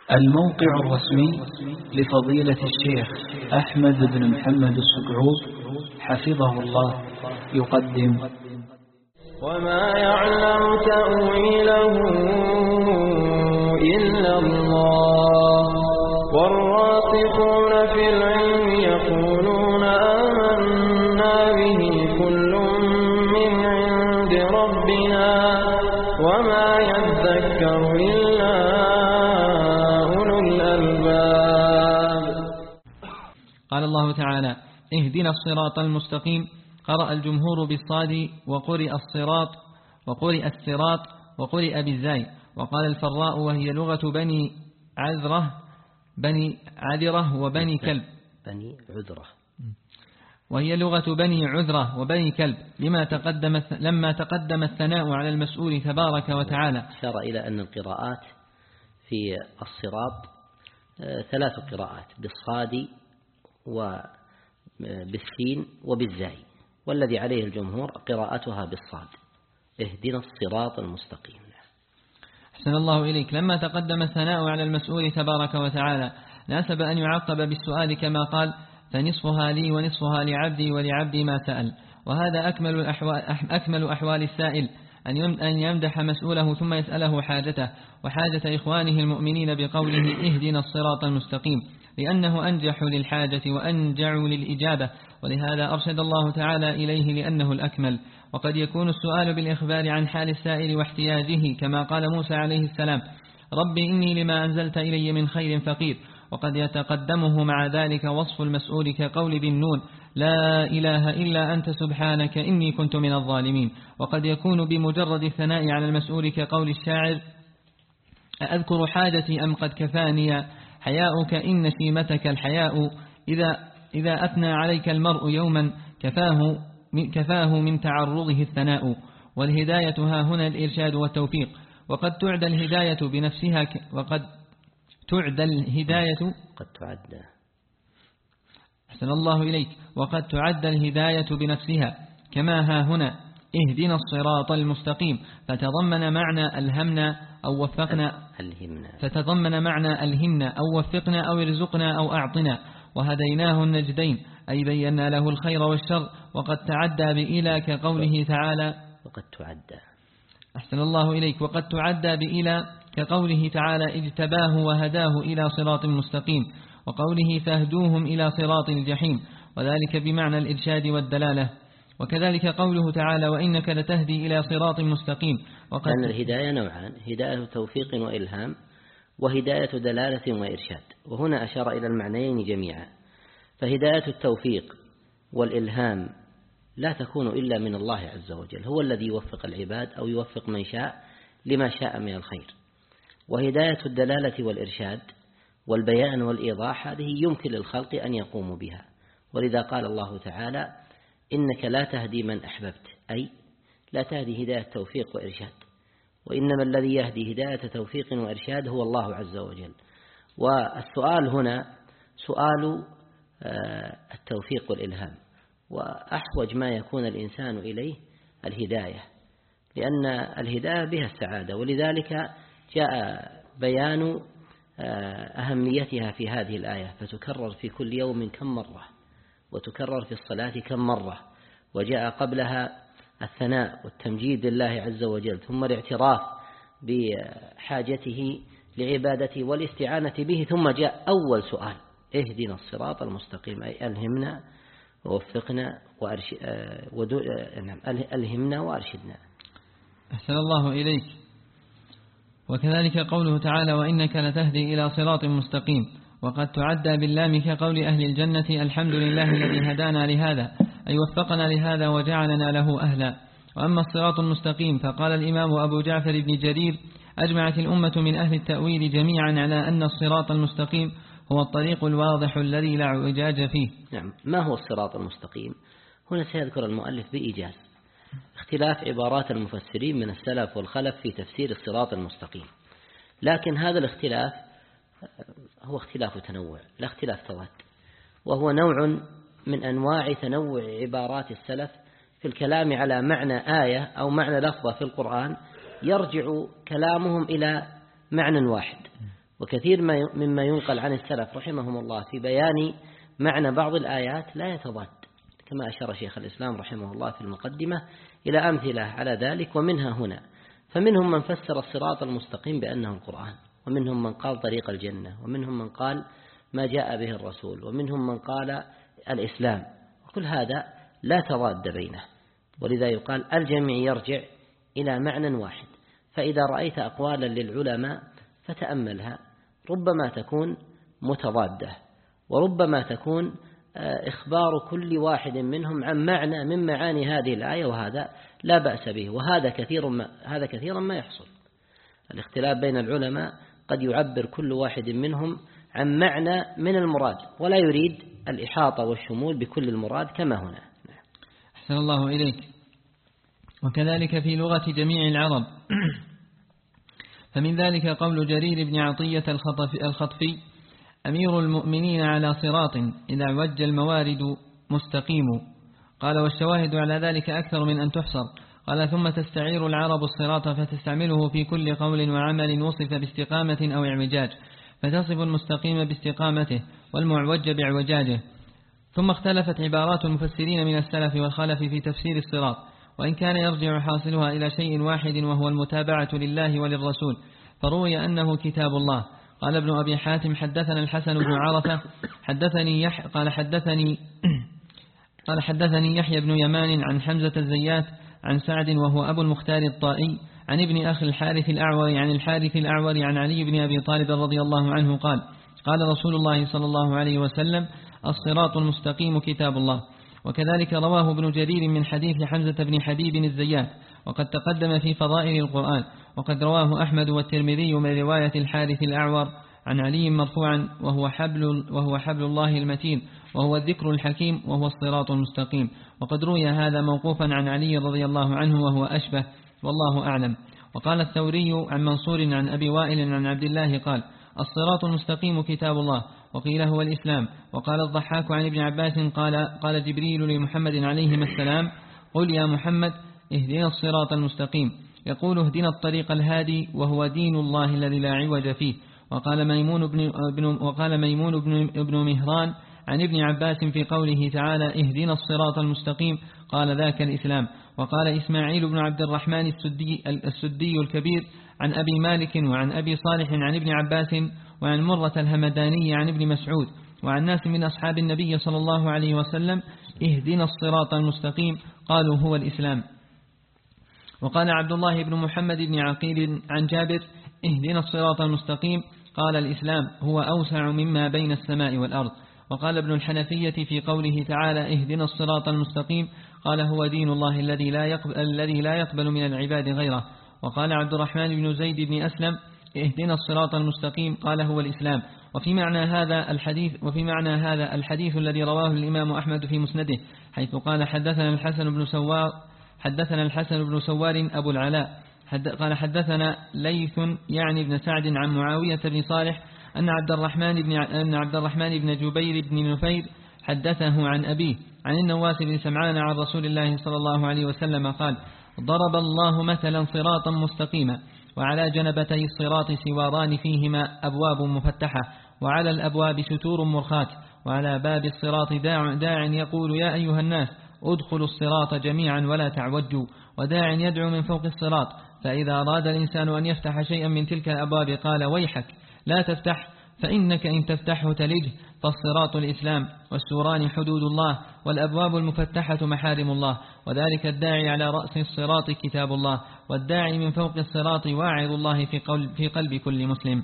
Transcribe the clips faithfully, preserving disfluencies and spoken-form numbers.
الموقع الرسمي لفضيلة الشيخ أحمد بن محمد السقعود حفظه الله يقدم وما يعلم تأويله إلا الله والراسخون في العلم يقولون آمنا به كل من عند ربنا وما يذكر إلا أولو الألباب. قال الله تعالى: اهدنا الصراط المستقيم. قرأ الجمهور بالصاد وقرئ الصراط وقرئ الصراط وقرئ بالزاي. وقال الفراء وهي لغة بني عذرة بني عذرة وبني كلب بني عذرة وهي لغة بني عذرة وبني كلب لما تقدم لما تقدم الثناء على المسؤول تبارك وتعالى. أشار إلى أن القراءات في الصراط ثلاث قراءات: بالصاد وبالسين وبالزاي، والذي عليه الجمهور قراءتها بالصاد: اهدنا الصراط المستقيم. أحسن الله إليك. لما تقدم الثناء على المسؤول تبارك وتعالى ناسب أن يعقب بالسؤال كما قال: فنصفها لي ونصفها لعبدي ولعبدي ما سأل. وهذا أكمل الأحوال, أكمل أحوال السائل أن يمدح مسؤوله ثم يسأله حاجته وحاجة إخوانه المؤمنين بقوله اهدنا الصراط المستقيم، لأنه أنجح للحاجة وأنجع للإجابة، ولهذا أرشد الله تعالى إليه لأنه الأكمل. وقد يكون السؤال بالإخبار عن حال السائل واحتياجه كما قال موسى عليه السلام: رب إني لما أنزلت إلي من خير فقير. وقد يتقدمه مع ذلك وصف المسؤول كقول ذي النون: لا إله إلا أنت سبحانك إني كنت من الظالمين. وقد يكون بمجرد الثناء على المسؤول كقول الشاعر: أذكر حاجتي أم قد كفاني حياؤك إن شيمتك الحياء، إذا, إذا أثنى عليك المرء يوما كفاه, كفاه من تعرضه الثناء. والهداية ها هنا الإرشاد والتوفيق. وقد تعد الهداية بنفسها وقد تعد الهداية قد تعد أحسن الله إليك. وقد تعد الهداية بنفسها كما ها هنا اهدنا الصراط المستقيم، فتضمن معنى ألهمنا أو وفقنا ألهمنا فتضمن معنى ألهمنا أو وفقنا أو ارزقنا أو أعطنا. وهديناه النجدين أي بينا له الخير والشر. وقد تعدى بإلى كقوله تعالى وقد تعدى أحسن الله إليك. وقد تعدى بإلى كقوله تعالى اجتباه وهداه إلى صراط مستقيم، وقوله فاهدوهم إلى صراط الجحيم، وذلك بمعنى الإرشاد والدلالة. وكذلك قوله تعالى وإنك لتهدي إلى صراط مستقيم. وقد أن الهداية نوعان: هداية توفيق وإلهام، وهداية دلالة وإرشاد. وهنا أشار إلى المعنيين جميعا. فهداية التوفيق والإلهام لا تكون إلا من الله عز وجل، هو الذي يوفق العباد أو يوفق من شاء لما شاء من الخير. وهداية الدلالة والإرشاد والبيان والإيضاح هذه يمكن للخلق أن يقوموا بها. ولذا قال الله تعالى: إنك لا تهدي من أحببت، أي لا تهدي هداية توفيق وإرشاد، وإنما الذي يهدي هداية توفيق وإرشاد هو الله عز وجل. والسؤال هنا سؤال التوفيق والإلهام، وأحوج ما يكون الإنسان إليه الهداية، لأن الهداية بها السعادة. ولذلك جاء بيان أهميتها في هذه الآية، فتكرر في كل يوم كم مرة، وتكرر في الصلاة كم مرة. وجاء قبلها الثناء والتمجيد لله عز وجل، ثم الاعتراف بحاجته لعبادته والاستعانة به، ثم جاء أول سؤال: اهدنا الصراط المستقيم، أي ألهمنا ووفقنا وأرش... ودو... ألهمنا وأرشدنا. أحسن الله إليك. وكذلك قوله تعالى وإنك لتهدي إلى صراط مستقيم. وقد تعدى باللام كقول أهل الجنة الحمد لله الذي هدانا لهذا، أي وفقنا لهذا وجعلنا له أهلا. وأما الصراط المستقيم فقال الإمام أبو جعفر بن جرير: أجمعت الأمة من أهل التأويل جميعا على أن الصراط المستقيم هو الطريق الواضح الذي لا اعوجاج فيه. نعم. ما هو الصراط المستقيم؟ هنا سيذكر المؤلف بإيجاز اختلاف عبارات المفسرين من السلف والخلف في تفسير الصراط المستقيم، لكن هذا الاختلاف هو اختلاف تنوع لا اختلاف تضاد، وهو نوع من أنواع تنوع عبارات السلف في الكلام على معنى آية أو معنى لفظة في القرآن، يرجع كلامهم إلى معنى واحد، وكثير مما ينقل عن السلف رحمهم الله في بيان معنى بعض الآيات لا يتضاد، كما أشار شيخ الإسلام رحمه الله في المقدمة إلى أمثلة على ذلك. ومنها هنا فمنهم من فسر الصراط المستقيم بأنه القرآن، ومنهم من قال طريق الجنة، ومنهم من قال ما جاء به الرسول، ومنهم من قال الإسلام، وكل هذا لا تضاد بينه، ولذا يقال الجميع يرجع إلى معنى واحد. فإذا رأيت أقوالا للعلماء فتأملها، ربما تكون متضادة، وربما تكون إخبار كل واحد منهم عن معنى من معاني هذه الآية، وهذا لا بأس به، وهذا كثير ما هذا كثيرا ما يحصل. الاختلاف بين العلماء قد يعبر كل واحد منهم عن معنى من المراد، ولا يريد الإحاطة والشمول بكل المراد كما هنا. أحسن الله إليك. وكذلك في لغة جميع العرب، فمن ذلك قول جرير بن عطية الخطفي: أمير المؤمنين على صراط إذا عوج الموارد مستقيم. قال: والشواهد على ذلك أكثر من أن تحصر. قال: ثم تستعير العرب الصراط فتستعمله في كل قول وعمل وصف باستقامة أو اعوجاج، فتصف المستقيم باستقامته والمعوج باعوجاجه. ثم اختلفت عبارات المفسرين من السلف والخلف في تفسير الصراط، وإن كان يرجع حاصلها إلى شيء واحد وهو المتابعة لله وللرسول، فروي أنه كتاب الله. قال ابن أبي حاتم: حدثنا الحسن بن عرفة حدثني يح قال حدثني قال حدثني يحيى بن يمان عن حمزة الزيات عن سعد وهو أبو المختار الطائي عن ابن أخي الحارث الأعور عن الحارث الأعور عن علي بن أبي طالب رضي الله عنه قال: قال رسول الله صلى الله عليه وسلم: الصراط المستقيم كتاب الله. وكذلك رواه ابن جرير من حديث حمزة بن حبيب الزيات، وقد تقدم في فضائل القرآن. وقد رواه أحمد والترمذي من رواية الحارث الأعور عن علي مرفوعا: وهو حبل, وهو حبل الله المتين، وهو الذكر الحكيم، وهو الصراط المستقيم. وقد روي هذا موقوفا عن علي رضي الله عنه وهو أشبه، والله أعلم. وقال الثوري عن منصور عن أبي وائل عن عبد الله قال: الصراط المستقيم كتاب الله. وقيل هو الإسلام. وقال الضحاك عن ابن عباس قال: قال جبريل لمحمد عليهما السلام: قل يا محمد اهدنا الصراط المستقيم. يقول: اهدنا الطريق الهادي، وهو دين الله الذي لا عوج فيه. وقال ميمون بن, بن, وقال ميمون بن, بن مهران عن ابن عباس في قوله تعالى: اهدنا الصراط المستقيم، قال: ذاك الإسلام. وقال إسماعيل بن عبد الرحمن السدي, السدي الكبير عن أبي مالك وعن أبي صالح عن ابن عباس وعن مرة الهمداني عن ابن مسعود وعن ناس من أصحاب النبي صلى الله عليه وسلم: اهدنا الصراط المستقيم، قالوا: هو الإسلام. وقال عبد الله بن محمد بن عقيل عن جابر: اهدنا الصراط المستقيم، قال: الإسلام هو أوسع مما بين السماء والأرض. وقال ابن الحنفية في قوله تعالى: اهدنا الصراط المستقيم، قال: هو دين الله الذي لا يقبل, الذي لا يقبل من العباد غيره. وقال عبد الرحمن بن زيد بن أسلم: اهدنا الصراط المستقيم، قال: هو الإسلام. وفي معنى هذا الحديث وفي معنى هذا الحديث الذي رواه الإمام أحمد في مسنده، حيث قال: حدثنا الحسن بن سوار حدثنا الحسن بن سوار أبو العلاء حد قال: حدثنا ليث يعني ابن سعد عن معاوية بن صالح أن عبد الرحمن بن أن عبد الرحمن بن جبير بن نفير حدثه عن أبيه عن النواس بن سمعان عن رسول الله صلى الله عليه وسلم قال: ضرب الله مثلا صراطا مستقيما، وعلى جنبتي الصراط سواران فيهما أبواب مفتحة، وعلى الأبواب ستور مرخات، وعلى باب الصراط داع, داع يقول: يا أيها الناس ادخلوا الصراط جميعا ولا تعوجوا، وداع يدعو من فوق الصراط. فإذا أراد الإنسان أن يفتح شيئا من تلك الأبواب قال: ويحك لا تفتح، فإنك إن تفتحه تلجه. فالصراط الإسلام، والسوران حدود الله، والأبواب المفتحة محارم الله. وذلك الداعي على رأس الصراط كتاب الله، والداعي من فوق الصراط واعظ الله في قلب, في قلب كل مسلم.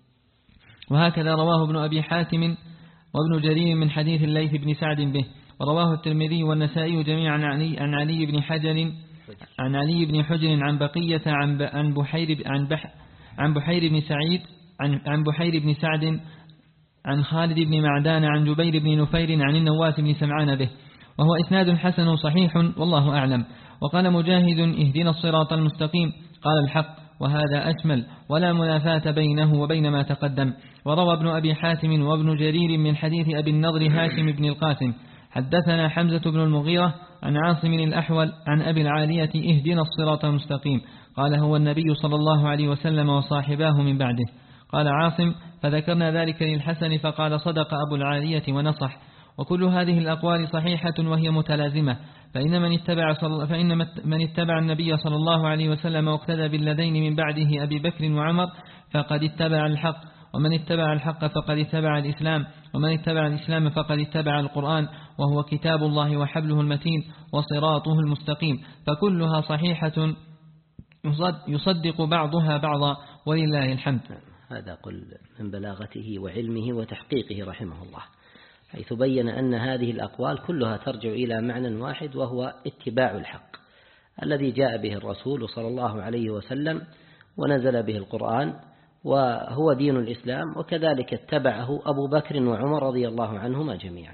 وهكذا رواه ابن أبي حاتم وابن جرير من حديث الليث بن سعد به. ورواه الترمذي والنسائي جميعا عن علي, عن علي بن حجر عن علي بن حجر عن بقية عن عن بحير عن بح عن بحير بن سعيد عن عن بحير بن سعد عن خالد بن معدان عن جبير بن نفير عن النواس بن سمعان به، وهو إسناد حسن صحيح، والله أعلم. وقال مجاهد: اهدنا الصراط المستقيم، قال: الحق، وهذا أشمل، ولا منافاة بينه وبين ما تقدم. وروى ابن أبي حاتم وابن جرير من حديث أبي النضر هاشم بن القاسم حدثنا حمزة بن المغيرة عن عاصم الأحول عن أبي العالية: اهدنا الصراط المستقيم، قال: هو النبي صلى الله عليه وسلم وصاحباه من بعده. قال عاصم: فذكرنا ذلك للحسن فقال: صدق أبو العالية ونصح. وكل هذه الأقوال صحيحة وهي متلازمة، فإن من اتبع, صل... فإن من اتبع النبي صلى الله عليه وسلم واقتدى بالذين من بعده أبي بكر وعمر فقد اتبع الحق، ومن اتبع الحق فقد اتبع الإسلام، ومن اتبع الإسلام فقد اتبع القرآن، وهو كتاب الله وحبله المتين وصراطه المستقيم، فكلها صحيحة يصدق بعضها بعضا ولله الحمد. هذا قل من بلاغته وعلمه وتحقيقه رحمه الله، حيث بين أن هذه الأقوال كلها ترجع إلى معنى واحد، وهو اتباع الحق الذي جاء به الرسول صلى الله عليه وسلم ونزل به القرآن، وهو دين الإسلام، وكذلك اتبعه أبو بكر وعمر رضي الله عنهما جميعا.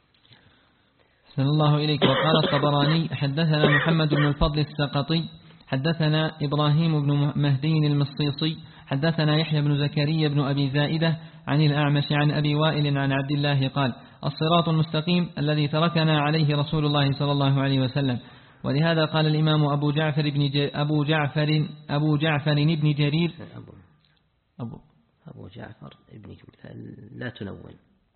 صلى الله إليك. وقال الطبراني: حدثنا محمد بن الفضل السقطي حدثنا إبراهيم بن مهدي المصيصي حدثنا يحيى بن زكريا بن أبي زائدة عن الأعمش عن أبي وائل عن عبد الله قال: الصراط المستقيم الذي تركنا عليه رسول الله صلى الله عليه وسلم. ولهذا قال الإمام أبو جعفر بن أبو جعفر أبو جعفر بن جرير أبو أبو, أبو جعفر ابن جرير لا تنون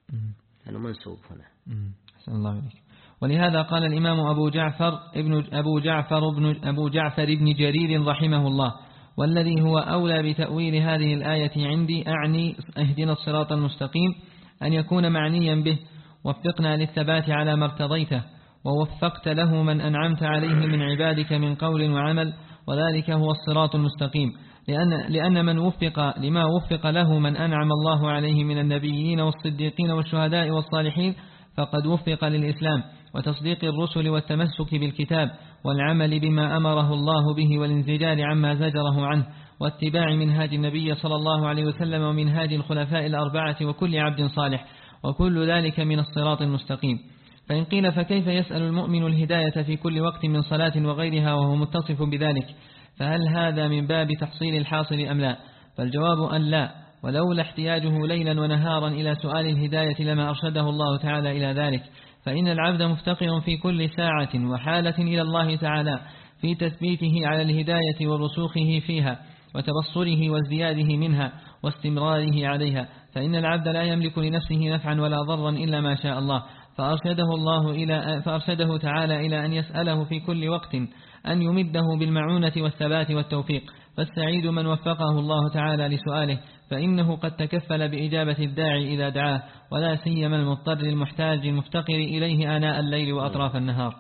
أنه منسوب هنا. أحسن الله إليك. ولهذا قال الإمام أبو جعفر ابن أبو جعفر ابن أبو جعفر بن جرير رحمه الله: والذي هو أولى بتأويل هذه الآية عندي أعني اهدنا الصراط المستقيم أن يكون معنيا به وفقنا للثبات على ما ارتضيته ووفقت له من أنعمت عليه من عبادك من قول وعمل، وذلك هو الصراط المستقيم، لأن, لأن من وفق لما وفق له من أنعم الله عليه من النبيين والصديقين والشهداء والصالحين فقد وفق للإسلام وتصديق الرسل والتمسك بالكتاب والعمل بما أمره الله به والانزجار عما زجره عنه واتباع منهاج النبي صلى الله عليه وسلم ومنهاج الخلفاء الأربعة وكل عبد صالح، وكل ذلك من الصراط المستقيم. فإن قيل فكيف يسأل المؤمن الهداية في كل وقت من صلاة وغيرها وهو متصف بذلك؟ فهل هذا من باب تحصيل الحاصل أم لا؟ فالجواب أن لا، ولولا احتياجه ليلا ونهارا إلى سؤال الهداية لما أرشده الله تعالى إلى ذلك، فإن العبد مفتقر في كل ساعة وحالة إلى الله تعالى في تثبيته على الهداية ورسوخه فيها وتبصره وازدياده منها واستمراره عليها، فإن العبد لا يملك لنفسه نفعا ولا ضرا إلا ما شاء الله، فأرشده الله إلى فأرشده تعالى إلى أن يسأله في كل وقت أن يمده بالمعونة والثبات والتوفيق، فالسعيد من وفقه الله تعالى لسؤاله، فإنه قد تكفل بإجابة الداعي إذا دعاه، ولا سيما المضطر المحتاج المفتقر إليه آناء الليل وأطراف النهار.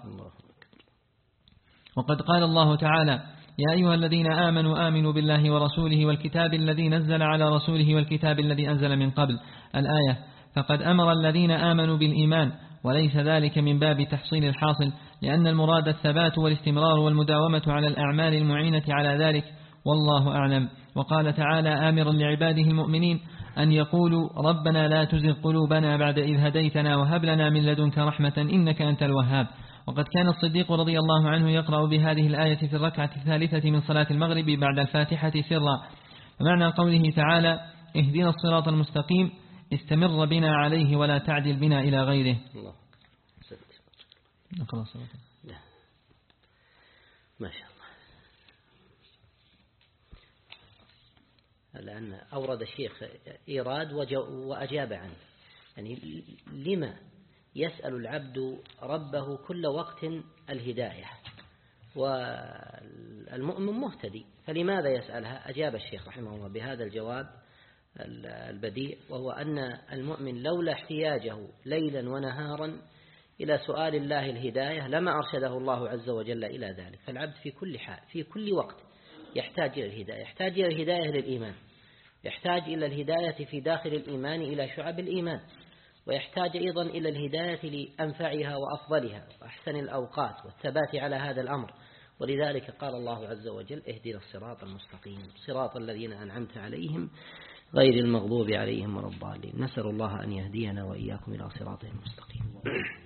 وقد قال الله تعالى: يا أيها الذين آمنوا آمنوا بالله ورسوله والكتاب الذي نزل على رسوله والكتاب الذي أنزل من قبل الآية. فقد أمر الذين آمنوا بالإيمان، وليس ذلك من باب تحصيل الحاصل، لأن المراد الثبات والاستمرار والمداومة على الأعمال المعينة على ذلك، والله أعلم. وقال تعالى آمرا لعباده المؤمنين أن يقولوا ربنا لا تزغ قلوبنا بعد إذ هديتنا وهب لنا من لدنك رحمة إنك أنت الوهاب. وقد كان الصديق رضي الله عنه يقرأ بهذه الآية في الركعة الثالثة من صلاة المغرب بعد الفاتحة سرا. ومعنى قوله تعالى اهدنا الصراط المستقيم: استمر بنا عليه ولا تعدل بنا إلى غيره. الله نقرأ صلاة. ما شاء الله. الآن أورد الشيخ إيراد وأجاب عنه، يعني لما يسأل العبد ربه كل وقت الهداية والمؤمن مهتدي، فلماذا يسألها؟ أجاب الشيخ رحمه الله بهذا الجواب البديع، وهو أن المؤمن لولا احتياجه ليلا ونهارا إلى سؤال الله الهداية لما أرشده الله عز وجل إلى ذلك. فالعبد في كل حال في كل وقت يحتاج إلى الهداية، يحتاج إلى الهداية للإيمان، يحتاج إلى الهداية في داخل الإيمان إلى شعب الإيمان، ويحتاج أيضا إلى الهداية لأنفعها وأفضلها وأحسن الأوقات والثبات على هذا الأمر. ولذلك قال الله عز وجل اهدنا الصراط المستقيم صراط الذين أنعمت عليهم غير المغضوب عليهم ولا الضالين. نسأل الله أن يهدينا وإياكم إلى صراطه المستقيم.